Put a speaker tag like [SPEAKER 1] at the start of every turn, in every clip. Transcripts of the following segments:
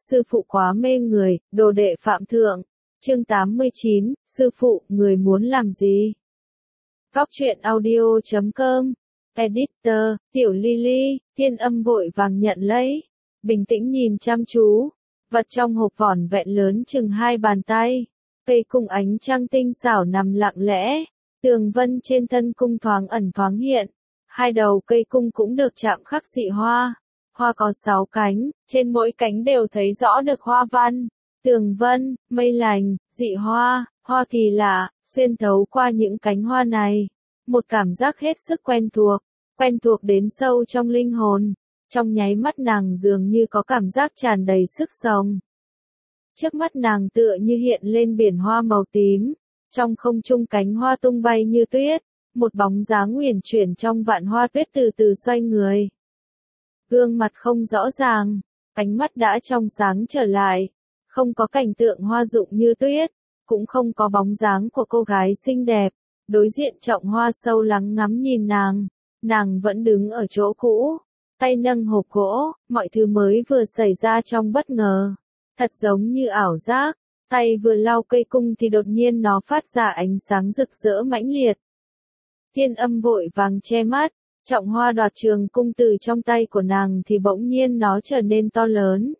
[SPEAKER 1] sư phụ quá mê người, đồ đệ phạm thượng. Chương 89, sư phụ, người muốn làm gì? Góc truyện audio.com. Editor, Tiểu Lily, Thiên Âm vội vàng nhận lấy. Bình tĩnh nhìn chăm chú. Vật trong hộp vỏn vẹn lớn chừng 2 bàn tay. Cây cung ánh trăng tinh xảo nằm lặng lẽ. Tường vân trên thân cung thoáng ẩn thoáng hiện. Hai đầu cây cung cũng được chạm khắc dị hoa. Hoa có 6 cánh, trên mỗi cánh đều thấy rõ được hoa văn. Tường vân, mây lành, dị hoa, hoa kỳ lạ, xuyên thấu qua những cánh hoa này. Một cảm giác hết sức quen thuộc đến sâu trong linh hồn. Trong nháy mắt nàng dường như có cảm giác tràn đầy sức sống. Trước mắt nàng tựa như hiện lên biển hoa màu tím. Trong không trung cánh hoa tung bay như tuyết. Một bóng dáng uyển chuyển trong vạn hoa tuyết từ từ xoay người. Gương mặt không rõ ràng, ánh mắt đã trong sáng trở lại. Không có cảnh tượng hoa rụng như tuyết, cũng không có bóng dáng của cô gái xinh đẹp. Đối diện Trọng Hoa sâu lắng ngắm nhìn nàng vẫn đứng ở chỗ cũ, tay nâng hộp gỗ, mọi thứ mới vừa xảy ra trong bất ngờ. Thật giống như ảo giác, tay vừa lau cây cung thì đột nhiên nó phát ra ánh sáng rực rỡ mãnh liệt. Thiên Âm vội vàng che mắt, Trọng Hoa đoạt trường cung từ trong tay của nàng thì bỗng nhiên nó trở nên to lớn.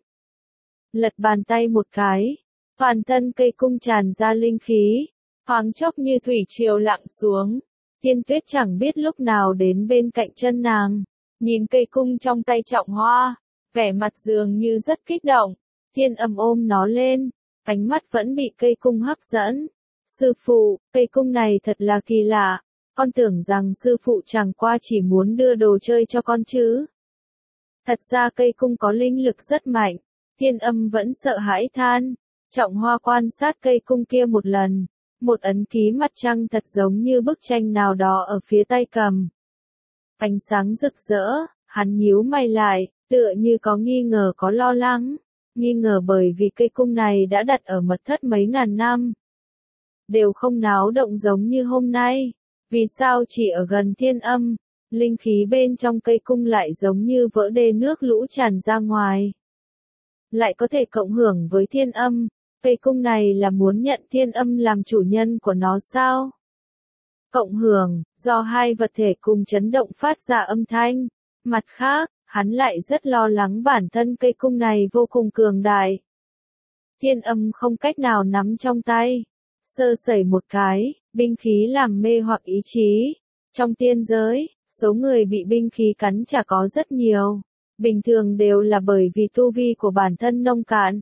[SPEAKER 1] Lật bàn tay một cái, toàn thân cây cung tràn ra linh khí, thoáng chốc như thủy triều lặng xuống. Thiên Tuyết chẳng biết lúc nào đến bên cạnh chân nàng, nhìn cây cung trong tay Trọng Hoa, vẻ mặt dường như rất kích động. Thiên Âm ôm nó lên, ánh mắt vẫn bị cây cung hấp dẫn. Sư phụ, cây cung này thật là kỳ lạ, con tưởng rằng sư phụ chẳng qua chỉ muốn đưa đồ chơi cho con chứ. Thật ra cây cung có linh lực rất mạnh. Thiên Âm vẫn sợ hãi than. Trọng Hoa quan sát cây cung kia một lần. Một ấn ký mặt trăng thật giống như bức tranh nào đó ở phía tay cầm. Ánh sáng rực rỡ, hắn nhíu mày lại, tựa như có nghi ngờ có lo lắng. Nghi ngờ bởi vì cây cung này đã đặt ở mật thất mấy ngàn năm. Đều không náo động giống như hôm nay. Vì sao chỉ ở gần Thiên Âm, linh khí bên trong cây cung lại giống như vỡ đê nước lũ tràn ra ngoài. Lại có thể cộng hưởng với Thiên Âm, cây cung này là muốn nhận Thiên Âm làm chủ nhân của nó sao? Cộng hưởng, do hai vật thể cùng chấn động phát ra âm thanh. Mặt khác, hắn lại rất lo lắng bản thân cây cung này vô cùng cường đại. Thiên Âm không cách nào nắm trong tay. Sơ sẩy một cái, binh khí làm mê hoặc ý chí. Trong tiên giới, số người bị binh khí cắn chả có rất nhiều. Bình thường đều là bởi vì tu vi của bản thân nông cạn.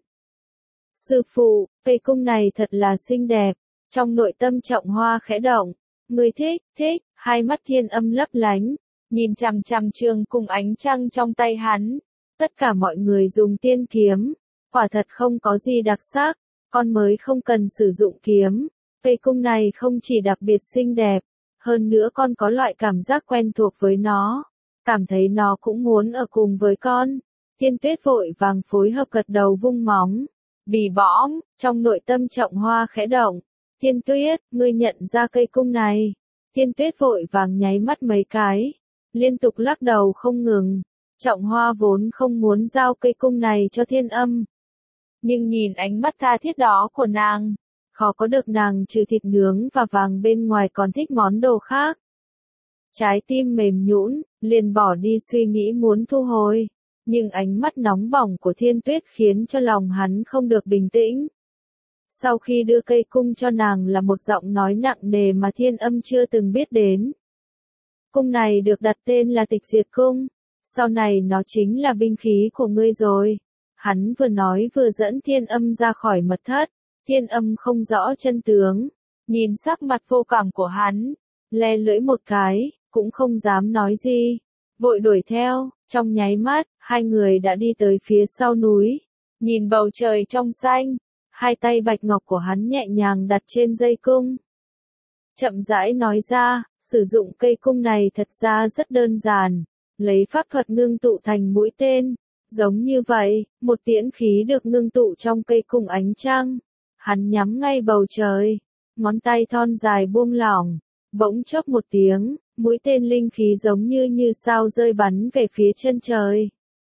[SPEAKER 1] Sư phụ, cây cung này thật là xinh đẹp. Trong nội tâm Trọng Hoa khẽ động. Người thích, hai mắt Thiên Âm lấp lánh. Nhìn chằm chằm trường cung ánh trăng trong tay hắn. Tất cả mọi người dùng tiên kiếm. Quả thật không có gì đặc sắc. Con mới không cần sử dụng kiếm. Cây cung này không chỉ đặc biệt xinh đẹp. Hơn nữa con có loại cảm giác quen thuộc với nó. Cảm thấy nó cũng muốn ở cùng với con. Thiên Tuyết vội vàng phối hợp gật đầu vung móng. Bì bõm, trong nội tâm Trọng Hoa khẽ động. Thiên Tuyết, ngươi nhận ra cây cung này. Thiên Tuyết vội vàng nháy mắt mấy cái. Liên tục lắc đầu không ngừng. Trọng Hoa vốn không muốn giao cây cung này cho Thiên Âm. Nhưng nhìn ánh mắt tha thiết đó của nàng. Khó có được nàng trừ thịt nướng và vàng bên ngoài còn thích món đồ khác. Trái tim mềm nhũn, liền bỏ đi suy nghĩ muốn thu hồi. Nhưng ánh mắt nóng bỏng của Thiên Tuyết khiến cho lòng hắn không được bình tĩnh. Sau khi đưa cây cung cho nàng là một giọng nói nặng nề mà Thiên Âm chưa từng biết đến. Cung này được đặt tên là Tịch Diệt Cung. Sau này nó chính là binh khí của ngươi rồi. Hắn vừa nói vừa dẫn Thiên Âm ra khỏi mật thất. Thiên Âm không rõ chân tướng. Nhìn sắc mặt vô cảm của hắn. Le lưỡi một cái, cũng không dám nói gì. Vội đuổi theo, trong nháy mắt, hai người đã đi tới phía sau núi. Nhìn bầu trời trong xanh. Hai tay bạch ngọc của hắn nhẹ nhàng đặt trên dây cung. Chậm rãi nói ra, sử dụng cây cung này thật ra rất đơn giản. Lấy pháp thuật ngưng tụ thành mũi tên. Giống như vậy, một tiễn khí được ngưng tụ trong cây cung ánh trăng. Hắn nhắm ngay bầu trời. Ngón tay thon dài buông lỏng. Bỗng chốc một tiếng, mũi tên linh khí giống như sao rơi bắn về phía chân trời.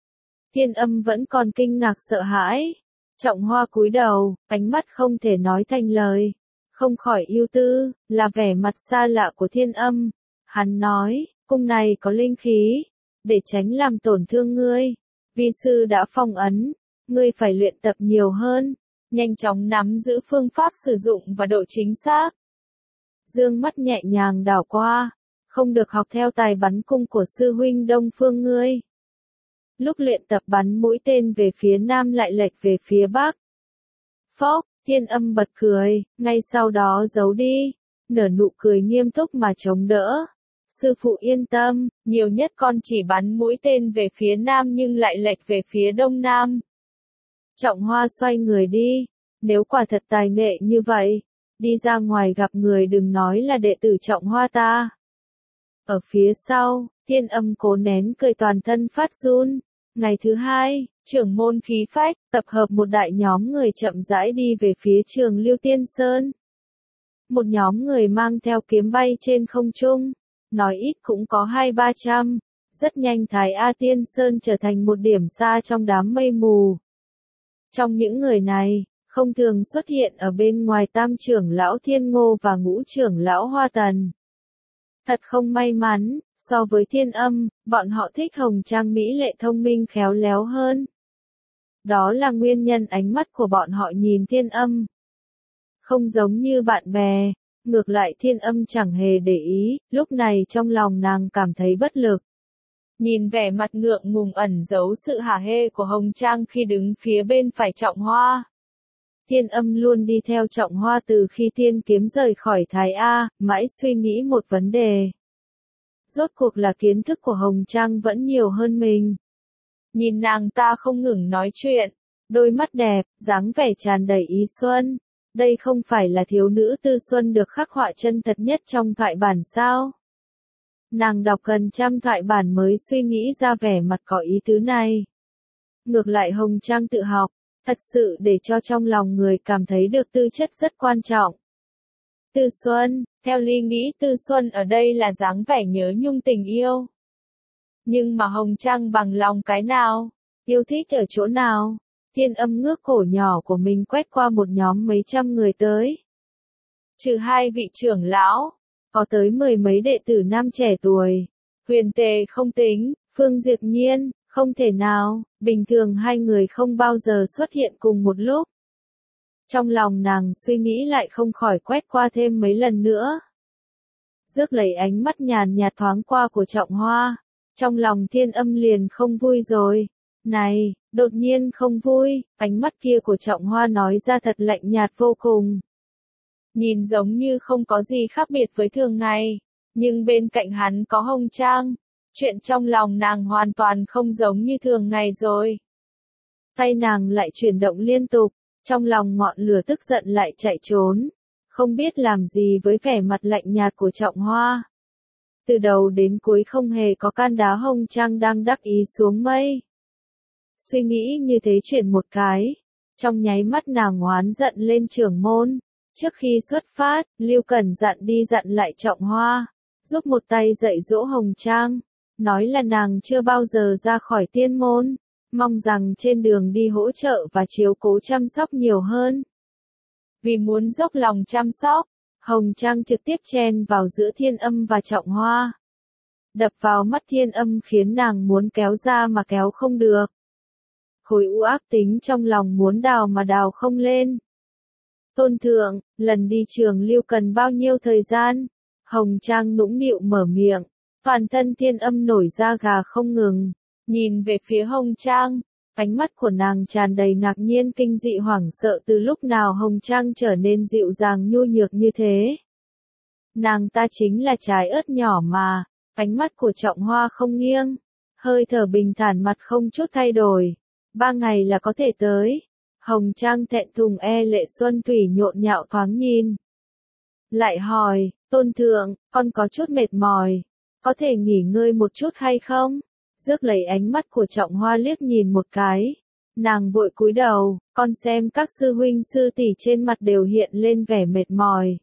[SPEAKER 1] Thiên Âm vẫn còn kinh ngạc sợ hãi. Trọng Hoa cúi đầu, ánh mắt không thể nói thành lời. Không khỏi ưu tư, là vẻ mặt xa lạ của Thiên Âm. Hắn nói, cung này có linh khí, để tránh làm tổn thương ngươi. Vi sư đã phong ấn, ngươi phải luyện tập nhiều hơn, nhanh chóng nắm giữ phương pháp sử dụng và độ chính xác. Dương mắt nhẹ nhàng đảo qua, không được học theo tài bắn cung của sư huynh Đông Phương ngươi. Lúc luyện tập bắn mũi tên về phía nam lại lệch về phía bắc. Phốc, Thiên Âm bật cười, ngay sau đó giấu đi, nở nụ cười nghiêm túc mà chống đỡ. Sư phụ yên tâm, nhiều nhất con chỉ bắn mũi tên về phía nam nhưng lại lệch về phía đông nam. Trọng Hoa xoay người đi, nếu quả thật tài nghệ như vậy, đi ra ngoài gặp người đừng nói là đệ tử Trọng Hoa ta. Ở phía sau, Thiên Âm cố nén cười toàn thân phát run. Ngày thứ hai, trưởng môn khí phách, tập hợp một đại nhóm người chậm rãi đi về phía trường Lưu Tiên Sơn. Một nhóm người mang theo kiếm bay trên không trung, nói ít cũng có 200-300. Rất nhanh Thái A Tiên Sơn trở thành một điểm xa trong đám mây mù. Trong những người này, không thường xuất hiện ở bên ngoài Tam trưởng lão Thiên Ngô và Ngũ trưởng lão Hoa Tần. Thật không may mắn, so với Thiên Âm, bọn họ thích Hồng Trang mỹ lệ thông minh khéo léo hơn. Đó là nguyên nhân ánh mắt của bọn họ nhìn Thiên Âm. Không giống như bạn bè, ngược lại Thiên Âm chẳng hề để ý, lúc này trong lòng nàng cảm thấy bất lực. Nhìn vẻ mặt ngượng ngùng ẩn giấu sự hả hê của Hồng Trang khi đứng phía bên phải Trọng Hoa. Thiên Âm luôn đi theo Trọng Hoa từ khi Thiên Kiếm rời khỏi Thái A, mãi suy nghĩ một vấn đề. Rốt cuộc là kiến thức của Hồng Trang vẫn nhiều hơn mình. Nhìn nàng ta không ngừng nói chuyện, đôi mắt đẹp, dáng vẻ tràn đầy ý xuân. Đây không phải là thiếu nữ tư xuân được khắc họa chân thật nhất trong thoại bản sao? Nàng đọc gần trăm thoại bản mới suy nghĩ ra vẻ mặt có ý tứ này. Ngược lại Hồng Trang tự học, thật sự để cho trong lòng người cảm thấy được tư chất rất quan trọng. Tư xuân, theo Ly nghĩ tư xuân ở đây là dáng vẻ nhớ nhung tình yêu. Nhưng mà Hồng Trang bằng lòng cái nào? Yêu thích ở chỗ nào? Thiên Âm ngước cổ nhỏ của mình quét qua một nhóm mấy trăm người tới. Trừ hai vị trưởng lão, có tới 10 mấy đệ tử nam trẻ tuổi. Huyền Tề không tính, Phương Diệp Nhiên, không thể nào, bình thường hai người không bao giờ xuất hiện cùng một lúc. Trong lòng nàng suy nghĩ lại không khỏi quét qua thêm mấy lần nữa. Rước lấy ánh mắt nhàn nhạt thoáng qua của Trọng Hoa. Trong lòng Thiên Âm liền không vui rồi. Này, đột nhiên không vui, ánh mắt kia của Trọng Hoa nói ra thật lạnh nhạt vô cùng. Nhìn giống như không có gì khác biệt với thường ngày, nhưng bên cạnh hắn có Hồng Trang. Chuyện trong lòng nàng hoàn toàn không giống như thường ngày rồi. Tay nàng lại chuyển động liên tục, trong lòng ngọn lửa tức giận lại chạy trốn. Không biết làm gì với vẻ mặt lạnh nhạt của Trọng Hoa. Từ đầu đến cuối không hề có can đá Hồng Trang đang đắc ý xuống mây. Suy nghĩ như thế chuyển một cái, trong nháy mắt nàng oán giận lên trưởng môn. Trước khi xuất phát, Lưu Cẩn dặn đi dặn lại Trọng Hoa, giúp một tay dạy dỗ Hồng Trang, nói là nàng chưa bao giờ ra khỏi tiên môn, mong rằng trên đường đi hỗ trợ và chiếu cố chăm sóc nhiều hơn. Vì muốn dốc lòng chăm sóc, Hồng Trang trực tiếp chen vào giữa Thiên Âm và Trọng Hoa. Đập vào mắt Thiên Âm khiến nàng muốn kéo ra mà kéo không được. Khối u ác tính trong lòng muốn đào mà đào không lên. Tôn thượng, lần đi trường Lưu cần bao nhiêu thời gian? Hồng Trang nũng nịu mở miệng, toàn thân Thiên Âm nổi da gà không ngừng, nhìn về phía Hồng Trang, ánh mắt của nàng tràn đầy ngạc nhiên kinh dị hoảng sợ từ lúc nào Hồng Trang trở nên dịu dàng nhu nhược như thế. Nàng ta chính là trái ớt nhỏ mà, ánh mắt của Trọng Hoa không nghiêng, hơi thở bình thản mặt không chút thay đổi, 3 ngày là có thể tới. Hồng Trang thẹn thùng lệ xuân thủy nhộn nhạo thoáng nhìn. Lại hỏi, tôn thượng, con có chút mệt mỏi, có thể nghỉ ngơi một chút hay không? Rước lấy ánh mắt của Trọng Hoa liếc nhìn một cái. Nàng vội cúi đầu, con xem các sư huynh sư tỷ trên mặt đều hiện lên vẻ mệt mỏi.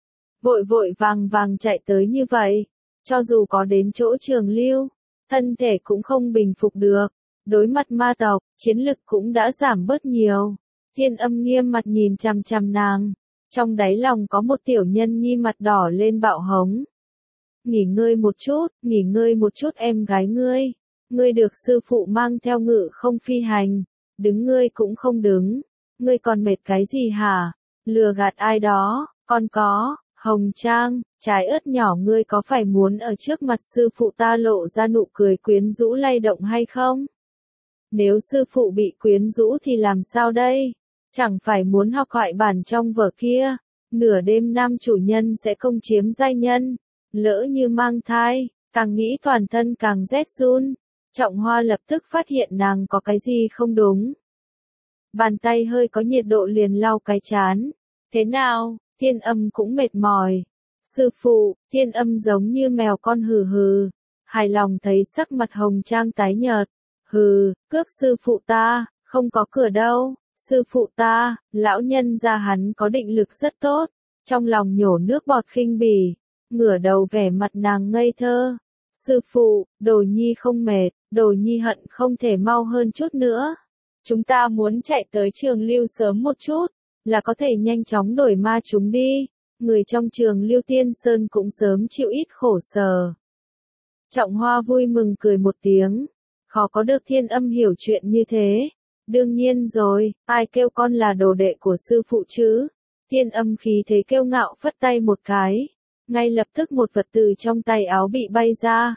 [SPEAKER 1] Vội vội vàng vàng chạy tới như vậy, cho dù có đến chỗ trường Lưu, thân thể cũng không bình phục được. đối mặt ma tộc, chiến lực cũng đã giảm bớt nhiều. Thiên Âm nghiêm mặt nhìn chằm chằm nàng, trong đáy lòng có một tiểu nhân nhi mặt đỏ lên bạo hống. Nghỉ ngơi một chút em gái ngươi được sư phụ mang theo ngự không phi hành, đứng ngươi cũng không đứng, ngươi còn mệt cái gì hả? Lừa gạt ai đó, còn có, Hồng Trang, trái ớt nhỏ ngươi có phải muốn ở trước mặt sư phụ ta lộ ra nụ cười quyến rũ lay động hay không? Nếu sư phụ bị quyến rũ thì làm sao đây? Chẳng phải muốn học thoại bản trong vở kia, nửa đêm nam chủ nhân sẽ công chiếm giai nhân, lỡ như mang thai, càng nghĩ toàn thân càng rét run. Trọng Hoa lập tức phát hiện nàng có cái gì không đúng. Bàn tay hơi có nhiệt độ liền lau cái trán. Thế nào, Thiên Âm cũng mệt mỏi. Sư phụ, Thiên Âm giống như mèo con hừ hừ. Hài lòng thấy sắc mặt Hồng Trang tái nhợt. Hừ, cướp sư phụ ta, không có cửa đâu. Sư phụ ta, lão nhân gia hắn có định lực rất tốt. Trong lòng nhổ nước bọt khinh bỉ, ngửa đầu vẻ mặt nàng ngây thơ. Sư phụ, Đồ Nhi không mệt, Đồ Nhi hận không thể mau hơn chút nữa. Chúng ta muốn chạy tới Trường Lưu sớm một chút, là có thể nhanh chóng đổi ma chúng đi. Người trong Trường Lưu Tiên Sơn cũng sớm chịu ít khổ sở. Trọng Hoa vui mừng cười một tiếng. Khó có được Thiên Âm hiểu chuyện như thế. Đương nhiên rồi, ai kêu con là đồ đệ của sư phụ chứ? Thiên Âm khí thế kiêu ngạo phất tay một cái. Ngay lập tức một vật từ trong tay áo bị bay ra.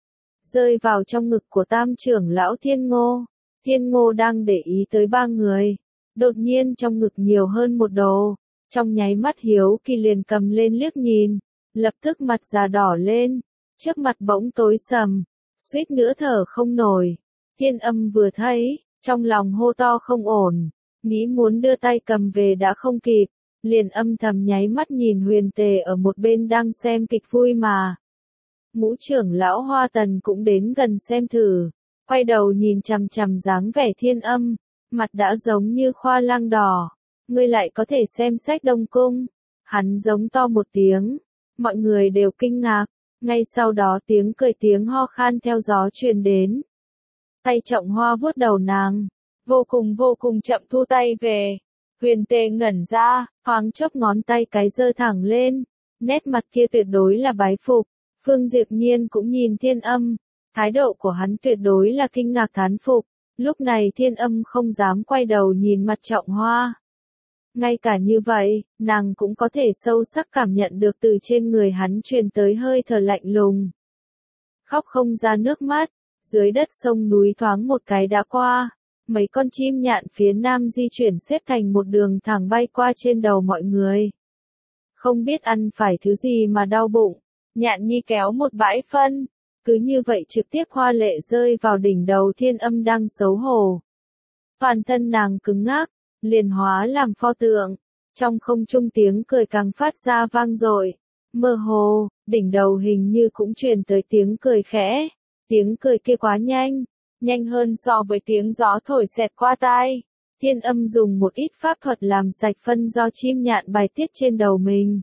[SPEAKER 1] Rơi vào trong ngực của tam trưởng lão Thiên Ngô. Thiên Ngô đang để ý tới ba người. Đột nhiên trong ngực nhiều hơn một đồ. Trong nháy mắt hiếu kỳ liền cầm lên liếc nhìn. Lập tức mặt già đỏ lên. Trước mặt bỗng tối sầm. Suýt nữa thở không nổi. Thiên Âm vừa thấy, trong lòng hô to không ổn. Nghĩ muốn đưa tay cầm về đã không kịp. Liền âm thầm nháy mắt nhìn Huyền Tề ở một bên đang xem kịch vui mà. Ngũ trưởng lão Hoa Tần cũng đến gần xem thử. Quay đầu nhìn chằm chằm dáng vẻ Thiên Âm. Mặt đã giống như khoa lang đỏ. Ngươi lại có thể xem sách Đông Cung. Hắn giống to một tiếng. Mọi người đều kinh ngạc. Ngay sau đó tiếng cười tiếng ho khan theo gió truyền đến. Tay Trọng Hoa vuốt đầu nàng. Vô cùng chậm thu tay về. Huyền Tề ngẩn ra, thoáng chốc ngón tay cái giơ thẳng lên. Nét mặt kia tuyệt đối là bái phục. Phương Diệp Nhiên cũng nhìn Thiên Âm. Thái độ của hắn tuyệt đối là kinh ngạc thán phục. Lúc này Thiên Âm không dám quay đầu nhìn mặt Trọng Hoa. Ngay cả như vậy, nàng cũng có thể sâu sắc cảm nhận được từ trên người hắn truyền tới hơi thở lạnh lùng. Khóc không ra nước mắt, dưới đất sông núi thoáng một cái đã qua. Mấy con chim nhạn phía nam di chuyển xếp thành một đường thẳng bay qua trên đầu mọi người. Không biết ăn phải thứ gì mà đau bụng, Nhạn Nhi kéo một bãi phân. Cứ như vậy trực tiếp hoa lệ rơi vào đỉnh đầu Thiên Âm đang xấu hổ. Toàn thân nàng cứng ngắc, liền hóa làm pho tượng. Trong không trung tiếng cười càng phát ra vang dội. Mơ hồ, đỉnh đầu hình như cũng truyền tới tiếng cười khẽ. Tiếng cười kia quá nhanh, nhanh hơn so với tiếng gió thổi xẹt qua tai. Thiên Âm dùng một ít pháp thuật làm sạch phân do chim nhạn bài tiết trên đầu mình.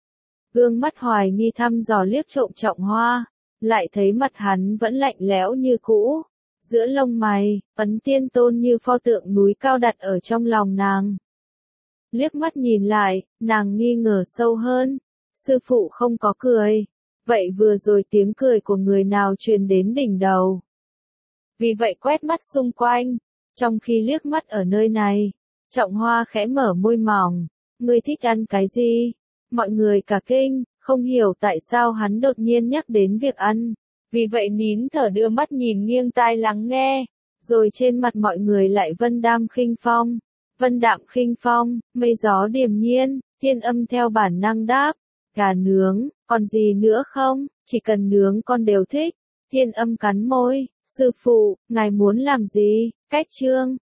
[SPEAKER 1] Gương mắt hoài nghi thăm dò liếc trộm Trọng Hoa, lại thấy mặt hắn vẫn lạnh lẽo như cũ. Giữa lông mày, ấn tiên tôn như pho tượng núi cao đặt ở trong lòng nàng. Liếc mắt nhìn lại, nàng nghi ngờ sâu hơn. Sư phụ không có cười. Vậy vừa rồi tiếng cười của người nào truyền đến đỉnh đầu? Vì vậy quét mắt xung quanh. Trong khi liếc mắt ở nơi này, Trọng Hoa khẽ mở môi mỏng. Ngươi thích ăn cái gì? Mọi người cả kinh, không hiểu tại sao hắn đột nhiên nhắc đến việc ăn. Vì vậy nín thở đưa mắt nhìn nghiêng tai lắng nghe. Rồi trên mặt mọi người lại vân đạm khinh phong, mây gió điềm nhiên. Thiên Âm theo bản năng đáp. Gà nướng, còn gì nữa không? Chỉ cần nướng con đều thích. Thiên Âm cắn môi. Sư phụ, ngài muốn làm gì? Cách chương